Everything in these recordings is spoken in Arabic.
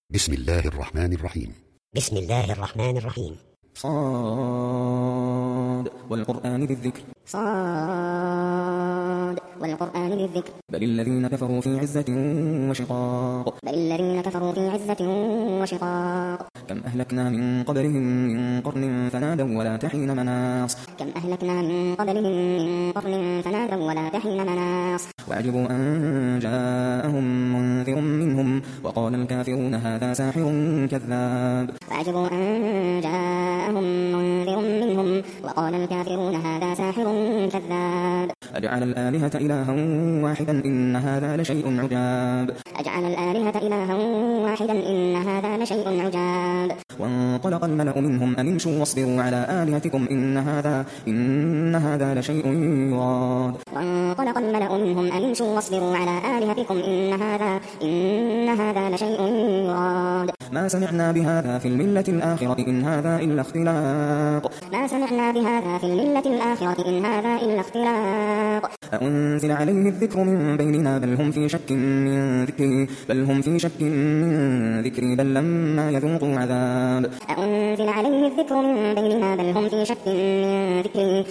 بسم الله الرحمن الرحيم. بسم الله الرحمن الرحيم. صاد والقرآن ذي الذكر. صاد والقرآن ذي الذكر. بل الذين كفروا في عزة وشقاق. بل الذين كفروا في عزة وشقاق. كم أهلكنا من قبلهم من قرن فنادوا ولا تحين مناص. كم أهلكنا من قبلهم من قرن فنادوا ولا تحين مناص. وعجبوا أن جاءهم منذر منهم وقال الكافرون هذا ساحر كذاب. وعجبوا أن جاءهم منذر منهم وقال الكافرون هذا ساحر كذاب. أجعل الآلهة إلها واحدا إن هذا لشيء عجاب. أجعل الآلهة إلها واحدا إن هذا لشيء عجاب. وانطلق الملأ منهم أن امشوا واصبروا على آلهتكم إن هذا لشيء يراد. وانطلق الملأ منهم أن امشوا واصبروا على آلهتكم إن هذا لشيء يراد. ما سمعنا بهذا في الملة الآخرة إن هذا إلا اختلاق. ما سمعنا بهذا في الملة الآخرة إن هذا إلا اختلاق. أأنزل عليه الذكر من بيننا بل هم في شك من ذكري بل لما يذوقوا عذاب. أأنزل عليه الذكر من بيننا بل هم في شك من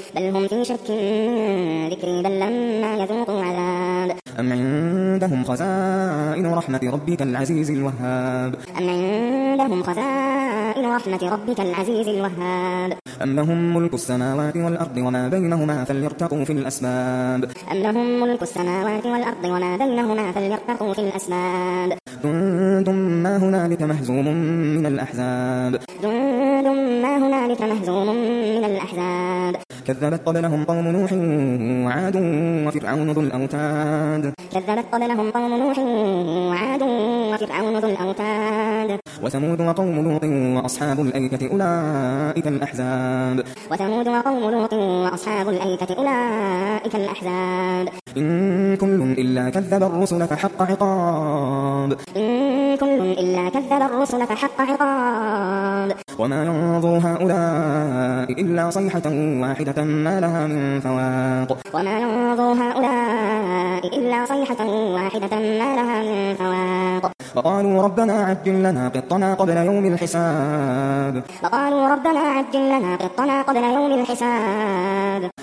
ذكري بل لما يذوقوا عذاب. أم عندهم خزائن رحمة ربك العزيز الوهاب. أم عندهم خزائن رحمة ربك العزيز الوهاب. أم لهم ملك السماوات والأرض وما بينهما فليرتقوا في الأسباب. أم لهم ملك السماوات والأرض وما بينهما فليرتقوا في الأسباب. جند ما هنالك مهزوم من الأحزاب. جند ما هنالك مهزوم من الأحزاب. كذبت قبلهم قوم نوح وعاد وفرعون ذو الأوتاد. كذبت قبلهم قوم نوح وعاد وفرعون ذو الأوتاد. وثمود وقوم لوط وأصحاب الأيكة أولئك الأحزاب. وثمود وقوم لوط وأصحاب الأيكة أولئك الأحزاب. إن كل إلا كذب الرسل فحق عقاب. إن كل إلا كذب الرسل فحق عقاب. وما ينظر هؤلاء إلا صيحة واحدة ما لها من فواق. وما ينظر هؤلاء إلا صيحة واحدة ما لها من فواق. وقالوا ربنا عجل لنا قطنا قبل يوم الحساب. وقالوا ربنا عجل لنا قطنا قبل يوم الحساب.